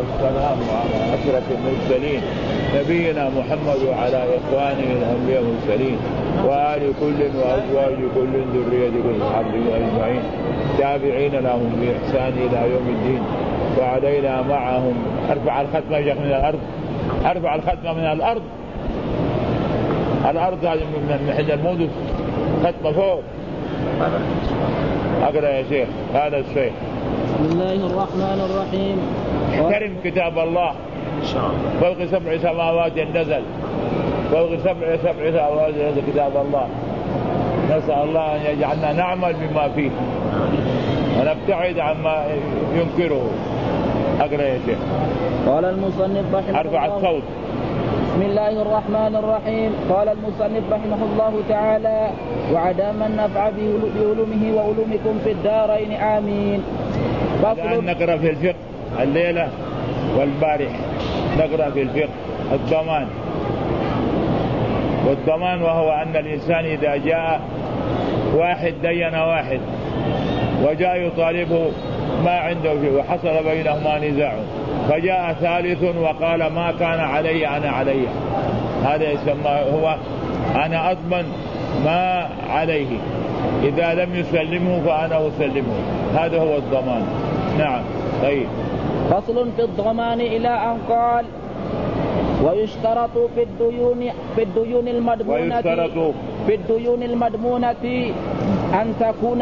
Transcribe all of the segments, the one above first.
والسلام على أشرف المرسلين نبينا محمد وعلى إخوانه الأنبياء والمرسلين وآل كل وأزواج كل ذرية كل حرب أجمعين تابعين لهم بإحسان إلى يوم الدين وعلينا معهم. ارفع الختمة من الأرض، ارفع الختمة من الأرض. الأرض هذه من محل الموت، ختمة فوق. أقرأ يا شيخ. هذا الشيخ. بسم الله الرحمن الرحيم. احترم كتاب الله فوق 7 سماوات نزل، فوق سبع سماوات نزل كتاب الله. نسأل الله أن يجعلنا نعمل بما فيه ونبتعد عما ينكره. أقرأ يا شيخ. قال المصنف رحمه أرفع الصوت. بسم الله الرحمن الرحيم. قال المصنف رحمه الله تعالى: وعدم النفع بعلومه وعلومكم في الدارين آمين. الآن نقرأ في الفقه الليلة والبارح، نقرأ في الفقه الضمان. والضمان وهو أن الإنسان إذا جاء واحد دين واحد وجاء يطالبه ما عنده شيء وحصل بينهما نزاع فجاء ثالث وقال ما كان علي أنا علي، هذا يسمى هو أنا أضمن ما عليه، إذا لم يسلمه فأنا أسلمه، هذا هو الضمان. نعم. طيب. فصل في الضمان إلى أن قال: ويشترط في الديون المضمونة أن تكون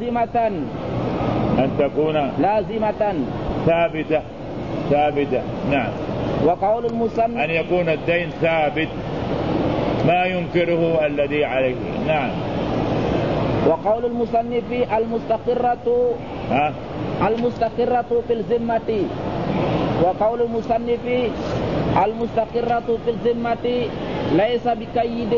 لازمة ثابتة. نعم. وقول المصنف أن يكون الدين ثابت ما ينكره الذي عليه. نعم. وقول المصنف المستقرة في الذمة. وقول المصنف المستقرة في الذمة ليس بقيد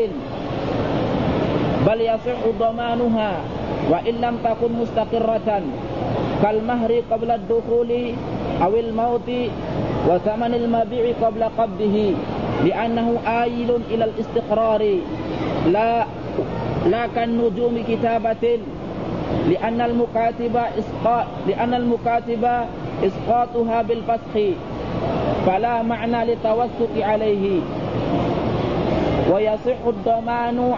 بل يصح ضمانها وإن لم تكن مستقرة، كالمهر قبل الدخول أو الموت وثمن المبيع قبل قبضه، لأنه آيل إلى الاستقرار لا كالنجوم كتابة، لأن المكاتب إسقاطها بالفسخ فلا معنى للتوثق عليه. ويصح الضمان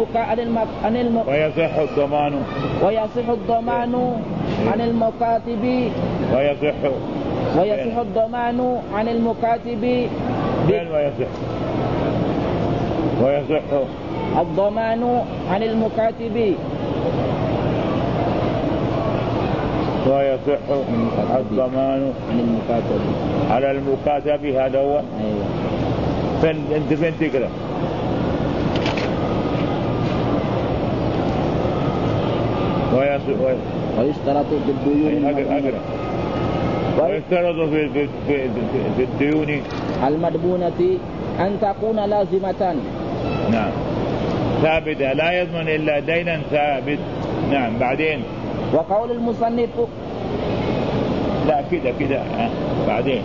عن المكاتب ويصح الضمان عن المكاتب الضمان عن المكاتب ويصح الضمان على المكاتب. هذا هو. أنت فين تقرأ؟ ويشترط في الديون ويشترط في الديون المضمونة أن تكون لازمة. نعم. ثابتة، لا يضمن إلا دينا ثابت. نعم. بعدين. وقول المصنف لا كده بعدين.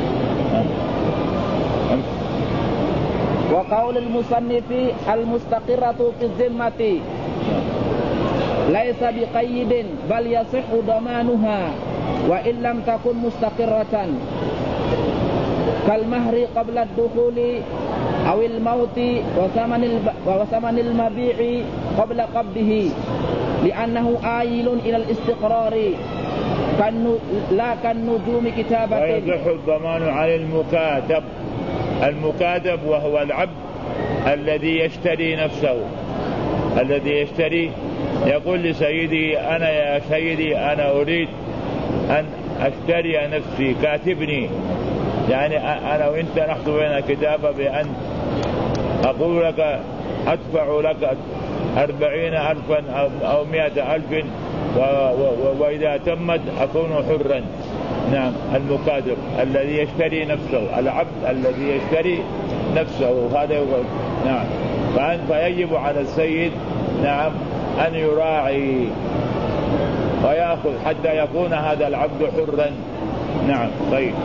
وقول المصنف المستقرة في الذمة ليس بقيد بل يصح ضمانها وإن لم تكن مستقرة، كالمهر قبل الدخول أو الموت وثمن المبيع قبل قبضه، لأنه آيل إلى الاستقرار لا كالنجوم كتابة. ويصح الضمان على المكاتب وهو العبد الذي يشتري نفسه، الذي يشتري يقول لسيدي أنا يا سيدي أنا أريد أن أشتري نفسي، كاتبني، يعني أنا وإنت نحن بين كتابة بأن أقول لك أدفع لك 40,000 أو 100,000 وإذا تمت أكون حرا. نعم. المكاتب الذي يشتري نفسه، العبد الذي يشتري نفسه، هذا يقول. نعم. فيجب على السيد نعم أن يراعي ويأخذ حتى يكون هذا العبد حرا. نعم. طيب.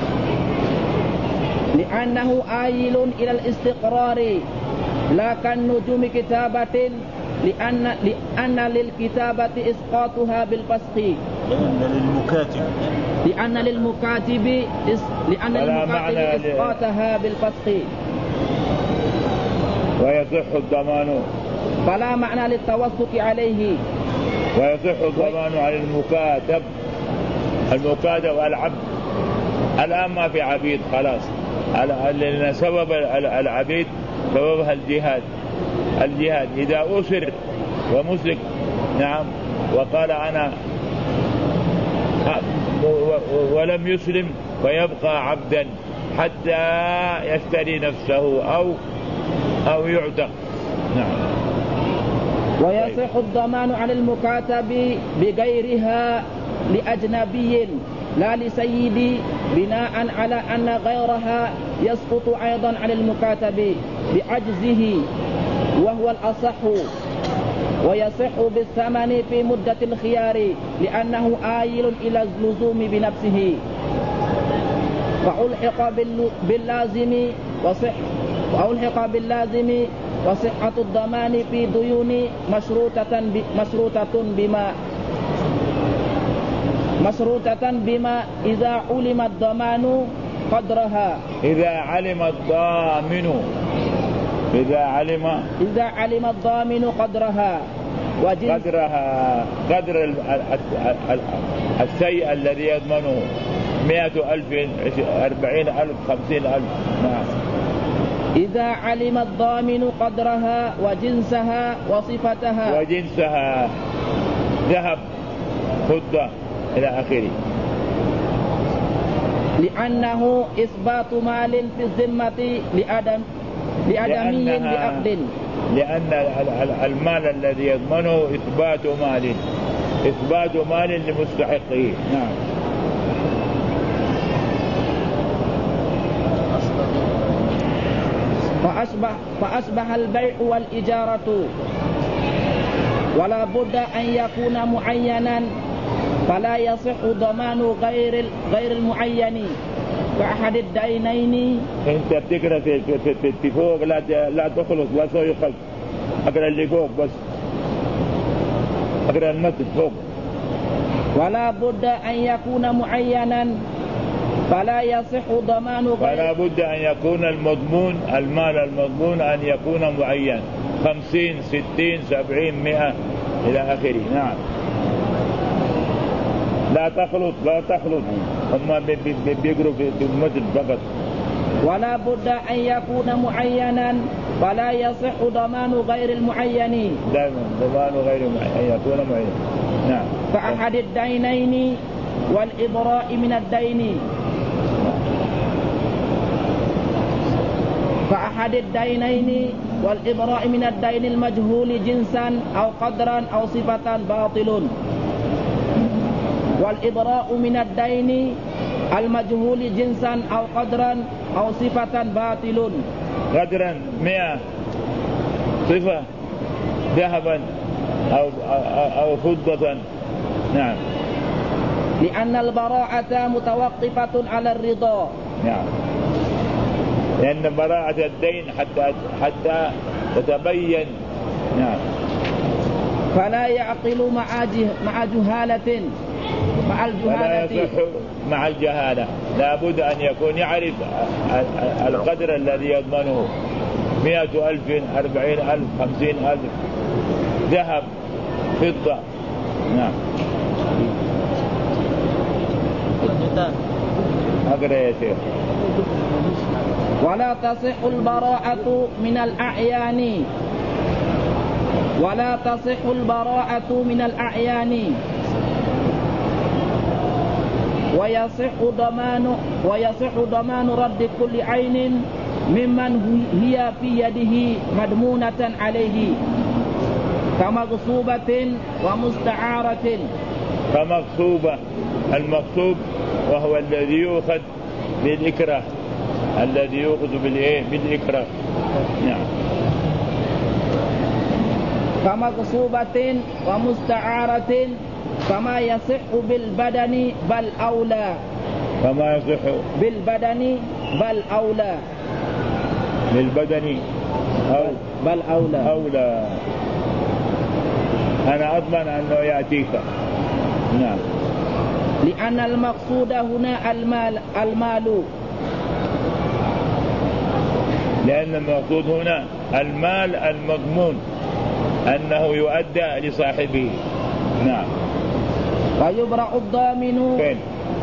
لأنه آيل إلى الاستقرار لا كالنجوم كتابة، لأن للكتابة إسقاطها بالفسخ لأن للمكاتب إسقاطها بالفسخ. ويصح الضمان، فلا معنى للتوثق عليه. ويصح الضمان على المكاتب والعبد. الآن ما في عبيد خلاص، لأن سبب العبيد سببها الجهاد إذا أسر ومسك نعم وقال أنا ولم يسلم فيبقى عبدا حتى يشتري نفسه أو يعتق. نعم. ويصح الضمان على المكاتب بغيرها لأجنبي لا لسيدي بناء على أن غيرها يسقط أيضا على المكاتب بعجزه وهو الأصح. ويصح بالثمن في مدة الخيار لأنه آيل إلى اللزوم بنفسه، فألحق باللازم وصحة الضمان في ديون مشروطة بما إذا علم الضمان قدرها. إذا علم الضامن قدرها قدر الشيء الذي يضمنه 100,000 40,000 50,000. نعم. إذا علم الضامن قدرها وجنسها وصفتها ذهب فضة إلى آخره. لأنه إثبات مال في الذمة لأدمي بعقد. لأن المال الذي يضمنه إثبات مال لمستحقه. نعم. فأصبح البيع والإجارة ولا بد أن يكون معينا فلا يصح ضمان غير المعين كأحد الدينين. انت بتقرا في فوق لا تخلص لا تسوي خلط، اقرا اللي فوق بس، اقرا المتن فوق. ولا بد أن يكون معينا فلا يصح ضمان فلا بد أن يكون المال المضمون أن يكون معين 50 60 70 100 إلى آخره. نعم. لا تخلط هم بيقروا في المتن فقط. ولا بد أن يكون معينا فلا يصح ضمان غير المعين. دائما ضمان غير أن يكون معين. نعم. فأحد الدينين والإبراء من الدين. فأحد الدينين والإبراء من الدين المجهول جنسا أو قدرا أو صفة باطل. والإبراء من الدين المجهول جنسا أو قدرا أو صفة باطل. قدرا 100 صفة ذهبا أو فضة. نعم. لأن البراءة متوقفة على الرضا. نعم. لأن براءة الدين حتى تتبين. نعم. فلا يعقل مع جهالة ولا يصح مع الجهالة. لا بد أن يكون يعرف القدر الذي يضمنه 100,000 40,000 50,000 ذهب فضة. نعم. أقرأ يا شيخ. ولا تصح البراءة من الأعيان ويصح ضمان رد كل عين ممن هي في يده مضمونة عليه كمغصوبة ومستعارة. كمغصوبة، المغصوب وهو الذي يؤخذ بالإكراه، الذي يؤخذ بالإكراه. نعم. كمغصوبة ومستعارة كما يصح بالبدن بل أولى. كما يصح بالبدن بل أولى. بالبدن بل أولى. أنا أضمن أنه يأتيك. نعم. لأن المقصود هنا المال لأن المقصود هنا المال المضمون أنه يؤدى لصاحبه. نعم. ويبرأ الضامن فين؟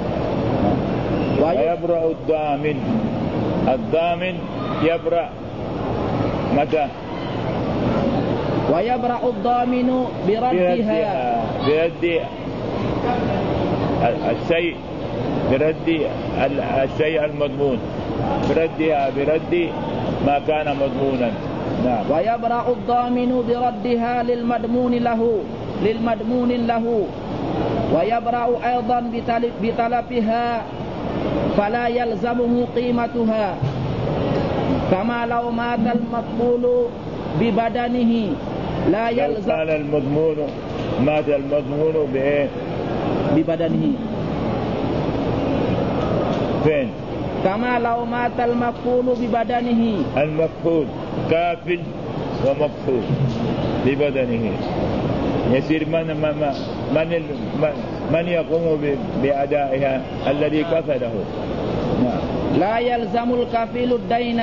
ويبرأ الضامن. الضامن يبرأ متى؟ ويبرأ الضامن بردها برد الشيء، برد الشيء المضمون، بردها برد ما كان مضمونا. نعم. ويبرأ الضامن بردها للمضمون له ويبرأ أيضا بتلفها فلا يلزمه قيمتها، كما لو مات المقبول ببدنه لا يلزم. قال المضمون مات المضمون بإيه؟ ببدنه. فين؟ كما لو مات المكفول ببدنه. المكفول كافل ومكفول ببدنه، يصير من يقوم بأدائها؟ الذي كفله. نعم. لا يلزم الكفيل الدين.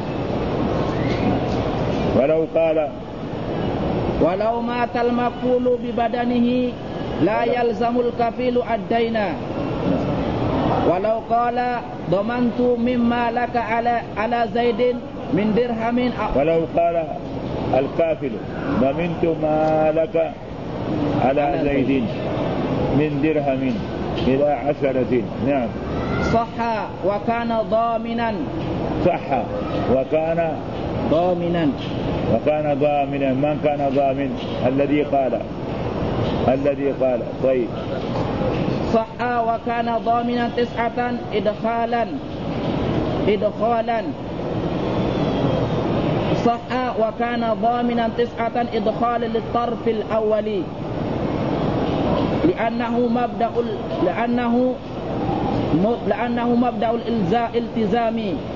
ولو مات المكفول ببدنه لا يلزم الكفيل الدين. ولو قال ضمنت مما لك على زيد من درهم. ولو قال الكافل ضمنت ما لك على زيد من درهم إلى 10. نعم. صح وكان ضامنا. صح وكان ضامنا. وكان ضامنا. من كان ضامن؟ الذي قال. طيب. صح وكان ضامنا 9 إدخالا. صح وكان ضامنا 9 إدخالا للطرف الأول لأنه مبدأ الالتزام.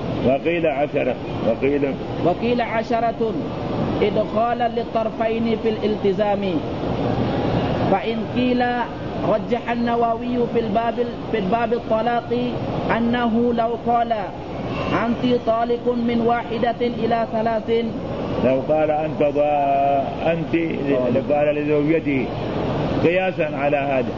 وقيل 10 إدخالا للطرفين في الالتزام. فإن قيل رجح النووي في الباب الطلاق أنه لو قال أنت طالق من 1 إلى 3. لو قال أنت قال لزوجته قياسا على هذا،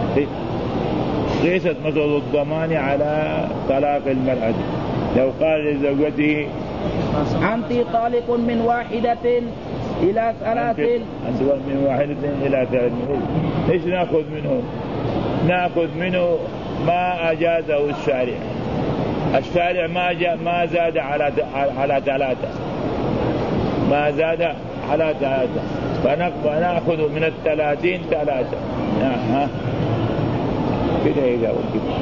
قيست مسألة الضمان على طلاق المرأة. لو قال لزوجته أنت طالق من 1 إلى 3. أنت من 1 إلى 3. إيش نأخذ منه؟ نأخذ منه ما أجازه الشارع. الشارع ما زاد على 3، ما زاد على 3، فنأخذ من 30 3. كده إذا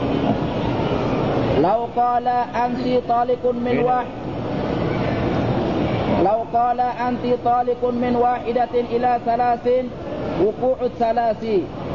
لو قال أنت طالق من 1. لو قال أنت طالق من 1 إلى 3 وقوع الثلاث.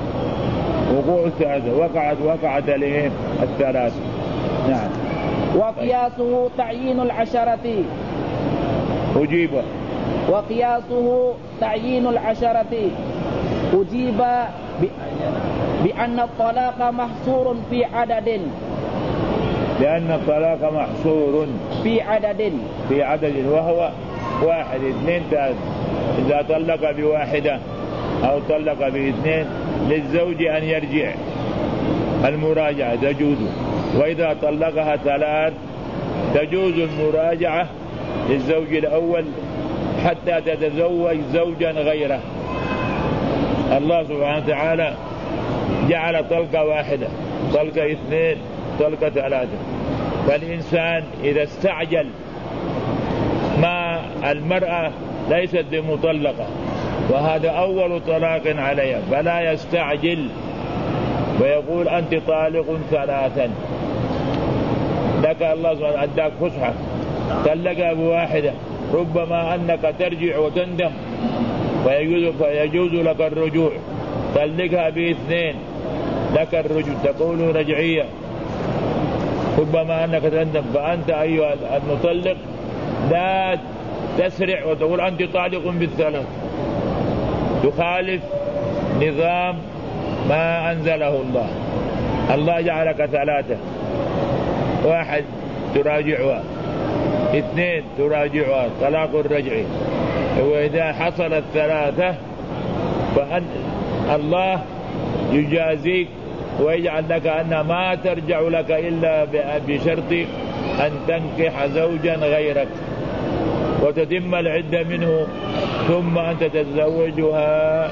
وقعت عليه 3. نعم. وقياسه تعيين 10. أجيب. وقياسه تعيين 10. أجيب بأن الطلاق محصور في عدد. لأن الطلاق محصور في عدد وهو 1 2 3. إذا طلق ب1 أو طلق ب2 للزوج أن يرجع، المراجعة تجوز. وإذا طلقها 3 تجوز المراجعة للزوج الأول حتى تتزوج زوجا غيره. الله سبحانه وتعالى جعل طلقة 1، طلقة 2، طلقة 3. فالإنسان إذا استعجل، ما المرأة ليست بمطلقة وهذا أول طلاق عليها، فلا يستعجل ويقول أنت طالق 3. لك الله سبحانه أداك فسحة، طلقها ب1، ربما أنك ترجع وتندم فيجوز لك الرجوع. طلقها ب2 لك الرجوع، تقول رجعية، ربما أنك تندم. فأنت أيها المطلق لا تسرع وتقول أنت طالق ب3، تخالف نظام ما أنزله الله. الله جعلك 3: 1 تراجعها، 2 تراجعها طلاق الرجعي. وإذا حصلت 3 فأن الله يجازيك ويجعل لك أن ما ترجع لك إلا بشرط أن تنكح زوجا غيرك وتتم العدة منه، ثم أنت تتزوجها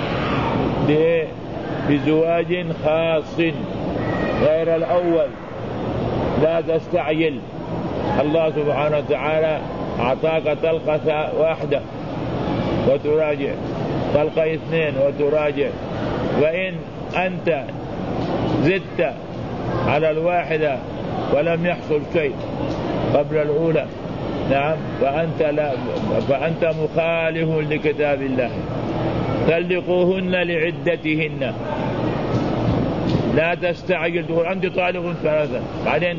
بزواج خاص غير الأول. لا تستعجل، الله سبحانه وتعالى أعطاك طلقة 1 وتراجع، طلقة 2 وتراجع. وإن أنت زدت على 1 ولم يحصل شيء قبل الأولى، نعم، فأنت مخالف لكتاب الله. طلقوهن لعدتهن، لا تستعجل تقول أنت طالق 3 بعدين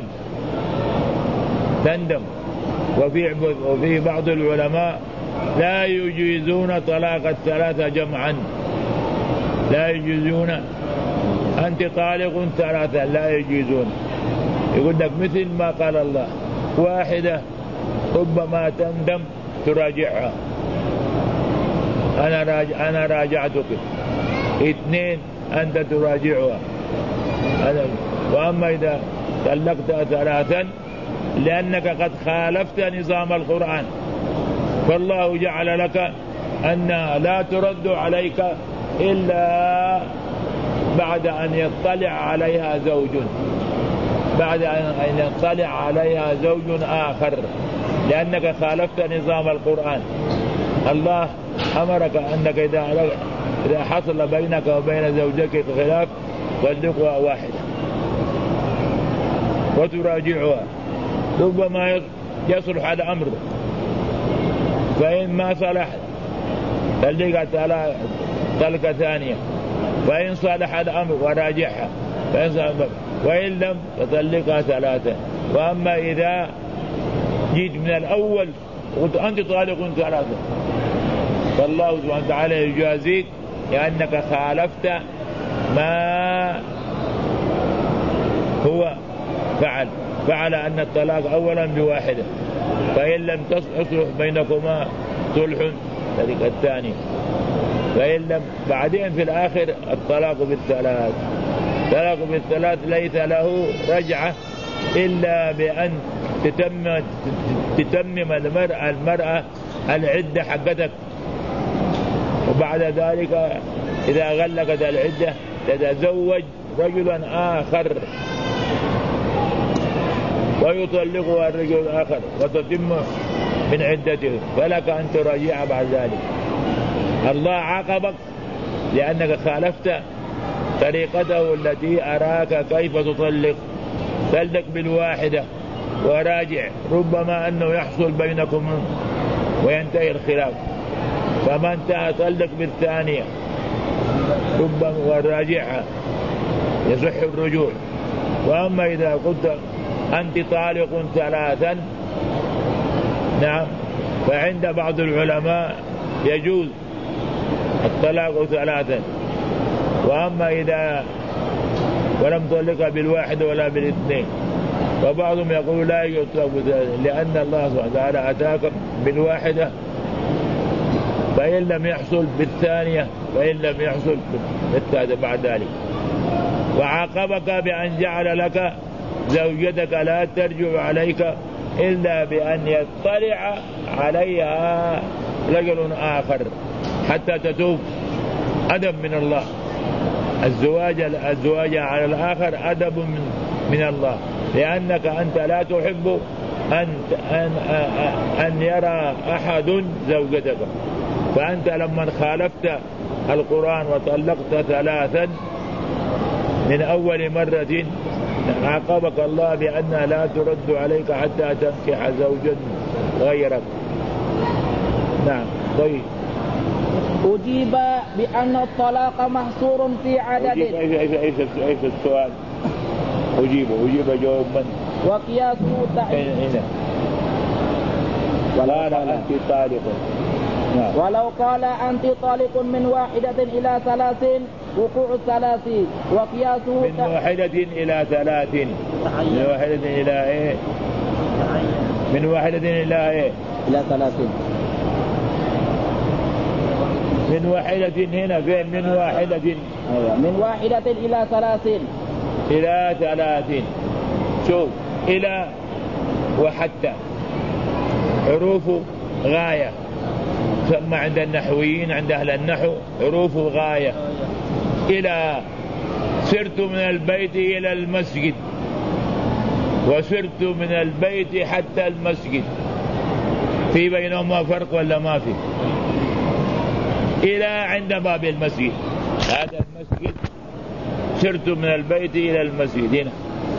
تندم. وفي بعض العلماء لا يجيزون طلاق 3 جمعا، لا يجيزون أنت طالق 3 لا يجيزون. يقول لك مثل ما قال الله: 1 ربما تندم تراجعها، أنا راجعتك. 2 أنت تراجعها. وأما إذا طلقتها 3 لأنك قد خالفت نظام القرآن، فالله جعل لك أن لا ترد عليك إلا بعد أن يطلع عليها زوج، بعد أن يطلع عليها زوج آخر، لأنك خالفت نظام القرآن. الله أمرك أنك إذا حصل بينك وبين زوجك خلاف طلقها 1 وتراجعها. ربما يصلح الأمر، فإن ما صلح طلقها طلقة 2، فإن صلح الأمر وراجعها، وإن لم تطلقها 3. وأما إذا جيت من الأول قلت أنت طالق 3، فالله سبحانه وتعالى يجازيك لأنك خالفت ما هو فعل أن الطلاق أولا ب1، فإن لم تصلح بينكما صلح ذلك 2، فإن لم بعدين في الآخر الطلاق ب3. طلاق ب3 ليس له رجعة إلا بأن تتمم المرأة العدة حقتك، وبعد ذلك إذا غلقت العدة تتزوج رجلا آخر ويطلقها الرجل الآخر وتتم من عدته، فلك أن تراجعها بعد ذلك. الله عاقبك لأنك خالفت طريقته التي أراك كيف تطلق. طلق ب1 وراجع، ربما أنه يحصل بينكم وينتهي الخلاف. فما انتهى طلق ب2 ربما وراجعها يصح الرجوع. وأما إذا قلت أنت طالق 3، نعم، فعند بعض العلماء يجوز الطلاق 3. وأما إذا ولم تطلقها ب1 ولا ب2، وبعضهم يقول لا يطلق لأن الله سبحانه وتعالى أتاك ب1 فإن لم يحصل ب2 فإن لم يحصل ب3 بعد ذلك. وعاقبك بأن جعل لك زوجتك لا ترجع عليك إلا بأن يطلع عليها رجل آخر حتى تتوب. أدب من الله، الزواج على الآخر أدب من الله، لأنك أنت لا تحب أن يرى أحد زوجتك. فأنت لما خالفت القرآن وطلقت 3 من أول مرة عاقبك الله بأنها لا ترد عليك حتى تنكح زوجا غيرك. نعم. طيب، أجيب بأن الطلاق محصور في عدد. أيش السؤال؟ أجيب جواب من؟ وقياسه تعيين. قال أنت طالق. ولو قال أنت طالق من 1 إلى 3 وقوع الثلاث وقياسه من واحدة إلى ثلاث. من واحدة إلى إيه؟ من واحدة إلى إيه؟ إلى ثلاث. من واحدة هنا فين؟ من واحدة. أيوة. من واحدة إلى ثلاث. إلى ثلاث. شوف إلى وحتى حروف غاية، ثم عند النحويين عند أهل النحو حروف غاية. إلى سرت من البيت إلى المسجد، وسرت من البيت حتى المسجد، في بينهما فرق ولا ما في؟ إلى عند باب المسجد، هذا المسجد، سرت من البيت إلى المسجد. هنا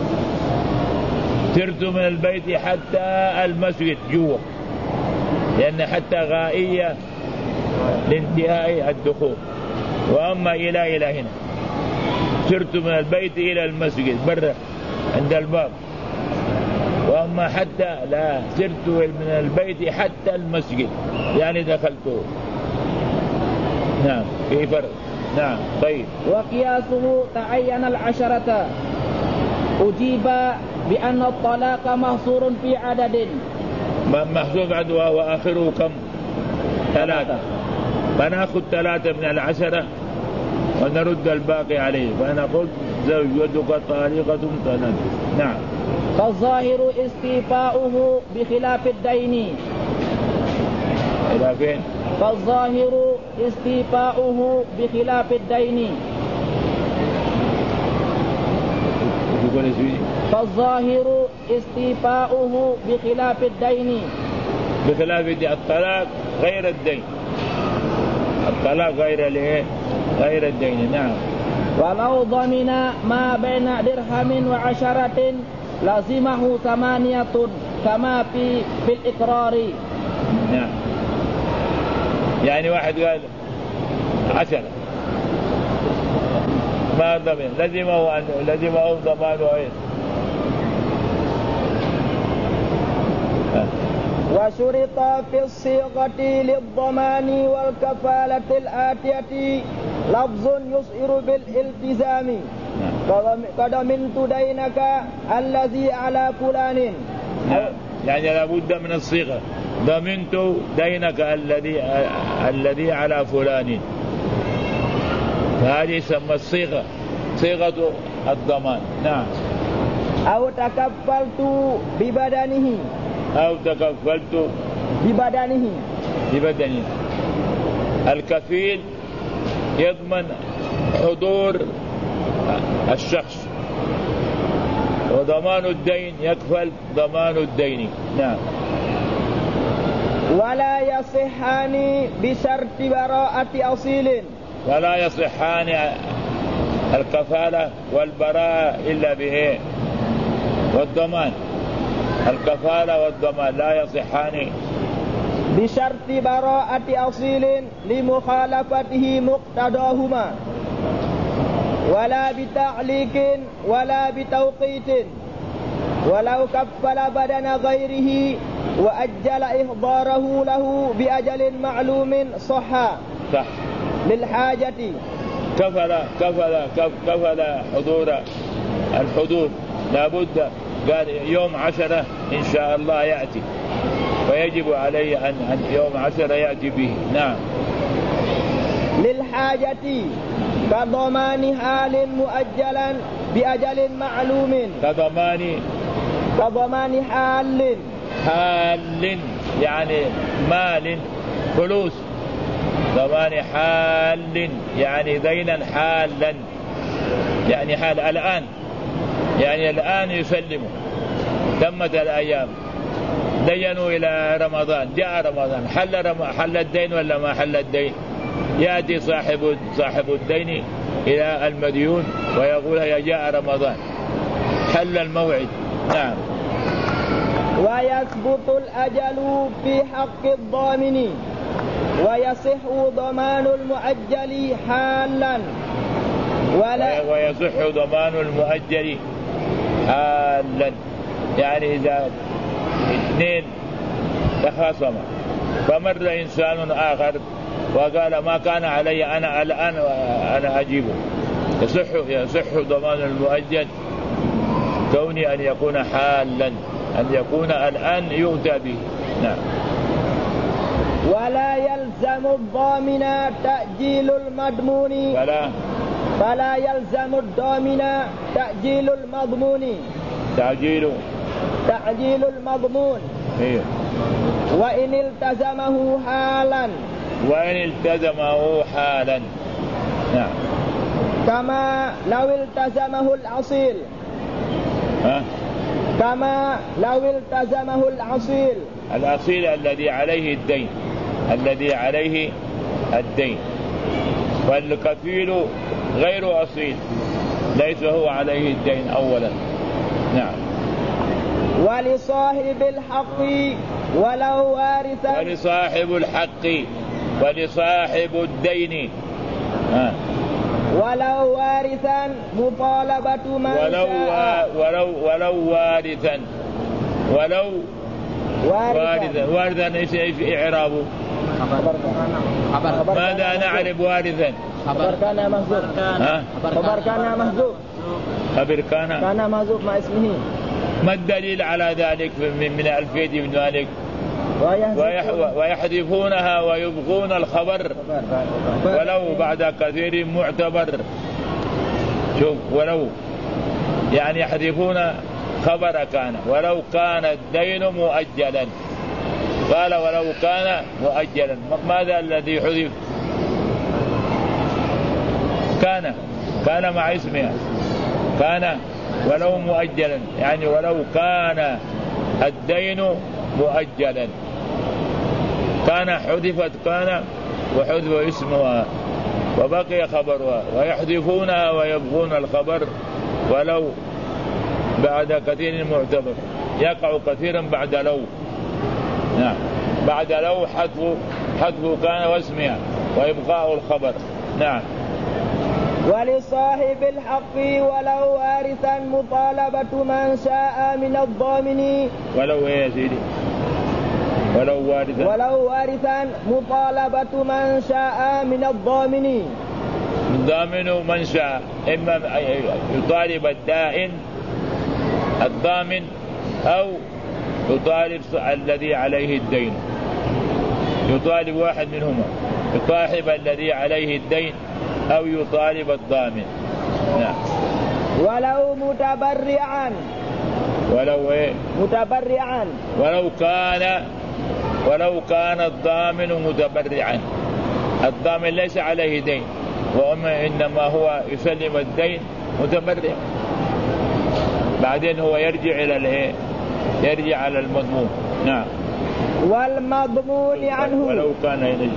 سرت من البيت حتى المسجد جوا، لأن حتى غائية لانتهاء الدخول. وأما إلى هنا سرت من البيت إلى المسجد برا عند الباب. وأما حتى لا، سرت من البيت حتى المسجد يعني دخلته. نعم في فرق. نعم طيب. وقياسه تعين العشرة. أجيب بأن الطلاق محصور في عدد. محصور عدد وهو آخره كم؟ 3. فنأخذ 3 من 10 ونرد الباقي عليه. فأنا قلت زوجتك طالقة 3. نعم. فالظاهر استيفاؤه بخلاف الدين. إلى فين؟ فالظاهر استيفاؤه بخلاف الدين. فالظاهر استيفاؤه بخلاف الدين. بخلاف الطلاق غير الدين. الطلاق غير الدين. نعم. ولو ضمن ما بين درهم و10 لازمه 8 كما في الإقرار. نعم. يعني واحد قال 10 ما ضمن، لزمه ضمان وعين. وشرط في الصيغة للضمان والكفالة الآتية لفظ يشعر بالالتزام. قدمنت دينك الذي على فلان. يعني لابد من الصيغة. ضمنت دينك الذي على فلان، هذه يسمى الصيغة، صيغة الضمان. نعم. أو تكفلت ببدنه. أو تكفلت ببدنه. الكفيل يضمن حضور الشخص، وضمان الدين يكفل ضمان الدين. نعم. ولا يصحان بشرط براءة أصيل. ولا يصحان الكفالة والبراءة إلا بإيه؟ والضمان. الكفالة والضمان لا يصحان بشرط براءة أصيل لمخالفته مقتضاهما، ولا بتعليق ولا بتوقيت. ولو كفل بدن غيره وأجل إحضاره له بأجل معلوم صح للحاجة. كفل حضور الحضور، لابد قال يوم 10 إن شاء الله يأتي، ويجب عليه أن يوم 10 يأتي به. نعم. للحاجة كضمان حال مؤجلا بأجل معلوم. كضمان حال يعني مال فلوس. ضمان حال يعني دينا حالا، يعني حال الآن، يعني الآن يسلموا. تمت الأيام، دينوا إلى رمضان، جاء رمضان، حل الدين ولا ما حل الدين؟ يأتي صاحب الدين إلى المديون ويقول يا جاء رمضان، حل الموعد. نعم. ويثبت الأجل في حق الضامن، ويصح ضمان المؤجل حالا. ويصح ضمان المؤجل حالا، يعني إذا 2 تخاصما فمر إنسان آخر وقال ما كان علي أنا الآن أنا أجيبه، يصح ضمان المؤجل كوني أن يكون حالا، أن يكون الآن يؤتى به. نعم. ولا يلزم الضامن تأجيل المضمون، فلا يلزم الضامن تأجيل المضمون، تعجيل المضمون. إيه. وإن التزمه حالا، نعم، كما لو التزمه الأصيل، كما لو التزمه الأصيل الذي عليه الدين، والكفيل غير أصيل ليس هو عليه الدين أولا. نعم. ولصاحب الحق ولو وارثا، ولصاحب الدين ولو وارثا مطالبة من شاء، وارثا ايش إعرابه؟ ماذا نعرف وارثا؟ خبر كان محذوف، خبر كان محذوف مع اسمه. ما الدليل على ذلك من ألفية بن مالك؟ ويحذفونها ويبغون الخبر ولو بعد كثير معتبر. شوف، ولو يعني يحذفون خبر كان ولو كان الدين مؤجلا. قال ولو كان مؤجلا، ماذا الذي حذف؟ كان مع اسمها، كان ولو مؤجلا، يعني ولو كان الدين مؤجلا، كان حذفت كان وحذف اسمها وبقي خبرها، ويحذفونها ويبغون الخبر ولو بعد كثير معتبر، يقع كثيرا بعد لو. نعم، بعد لو حذف كان واسمها وإبقاء الخبر. نعم. ولصاحب الحق ولو وارثا مطالبة من شاء من الضامن، ولو يا سيدي ولو وارثا مطالبة من شاء من الضامن. الضامن من شاء، إما يطالب الدائن الضامن أو يطالب الذي عليه الدين، يطالب واحد منهما، يطالب الذي عليه الدين أو يطالب الضامن. نعم. ولو متبرعا، ولو كان الضامن متبرعا، الضامن ليس عليه دين وإنما هو يسلم الدين متبرع، بعدين هو يرجع على المضمون. نعم. والمضمون عنه، ولو كان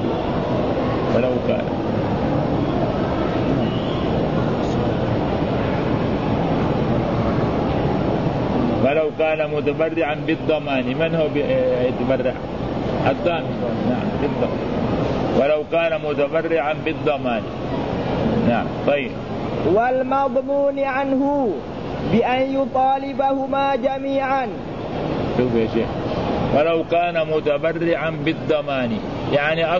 ولو كان متبرعا بالضمان. من هو يتبرع؟ الضامن. نعم، بالضمان. ولو كان متبرعا بالضمان. نعم. طيب. والمضمون عنه بأن يطالبهما جميعا. شوف يا شيخ، ولو كان متبرعا بالضمان، يعني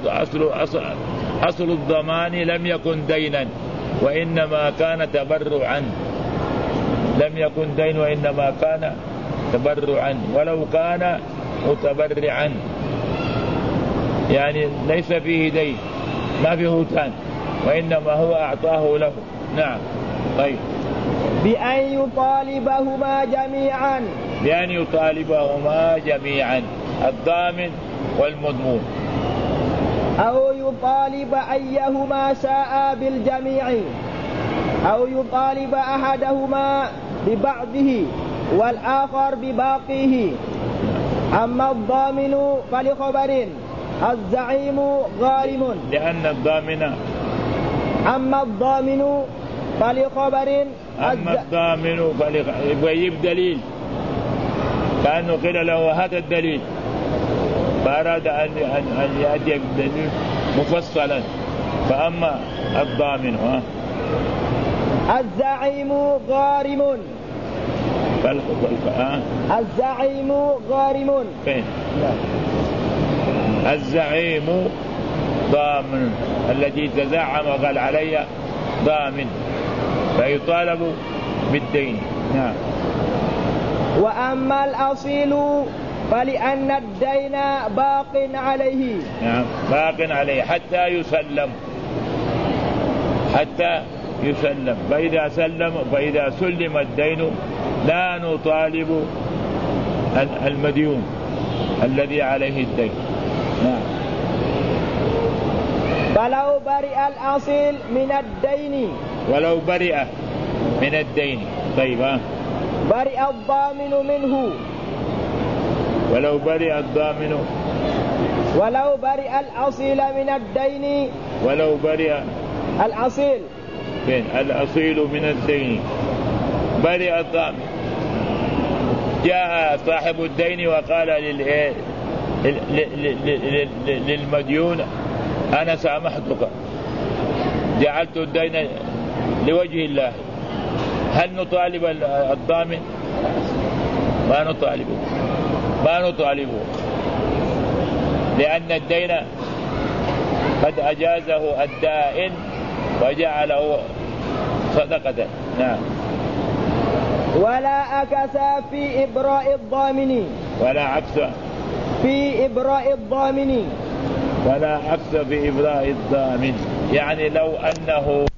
أصل الضمان لم يكن دينا وإنما كان تبرعا، لم يكن دين وإنما كان تبرعا. ولو كان متبرعا يعني ليس فيه دين، ما فيه هتان، وإنما هو أعطاه له. نعم. طيب. بأن يطالبهما جميعا الضامن والمضمون، أو يطالب أيهما شاء بالجميع، أو يطالب أحدهما ببعضه والآخر بباقيه. أما الضامن فلخبر الزعيم غارم، لأن الضامن فلخبر يجيب دليل، كأنه قيل له هذا الدليل فأراد أن يأتي بالدليل مفصلا. فأما الضامن الزعيم غارم، فين؟ الزعيم ضامن، الذي تزعم وقال علي ضامن فيطالب بالدين. نعم. وأما الأصيل فلأن الدين باق عليه. نعم باق عليه حتى يسلم فإذا سلم الدين لا نطالب المديون الذي عليه الدين. نعم. فلو برئ الأصيل من الدين. ولو برئ من الدين. طيب برئ الضامن منه. ولو برئ الضامن. ولو برئ الأصيل من الدين. ولو برئ الأصيل. فين الأصيل من الدين؟ برئ الضامن. جاء صاحب الدين وقال للمديون أنا سامحتك، جعلت الدين لوجه الله، هل نطالب الضامن؟ ما نطالبه لأن الدين قد أجازه الدائن وجعله صدقة. نعم. ولا عكس في إبراء الضامن. ولا عكس في إبراء الضامن. ولا عكس في إبراء الضامن، يعني لو أنه